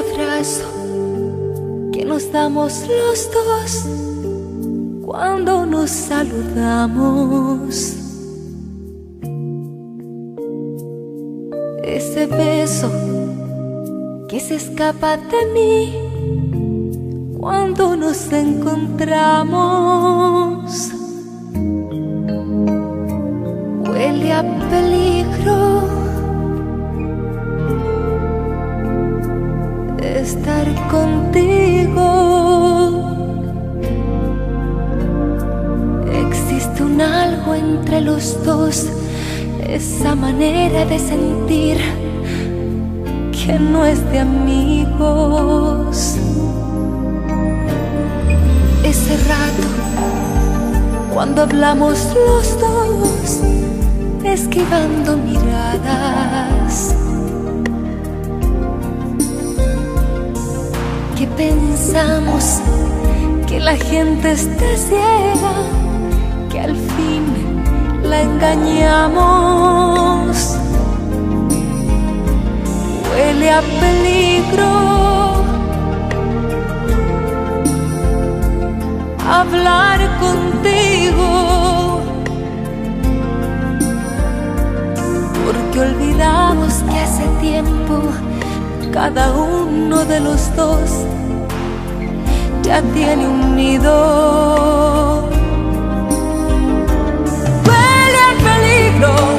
abrazo que nos damos los dos cuando nos saludamos. Ese beso que se escapa de mí cuando nos encontramos. Huele a peligro estar contigo. Existe un algo entre los dos, esa manera de sentir que no es de amigos. Ese rato, cuando hablamos los dos, esquivando miradas, que pensamos que la gente está ciega, que al fin la engañamos. Huele a peligro hablar contigo, porque olvidamos que hace tiempo cada uno de los dos ya tiene un nido. Huele a peligro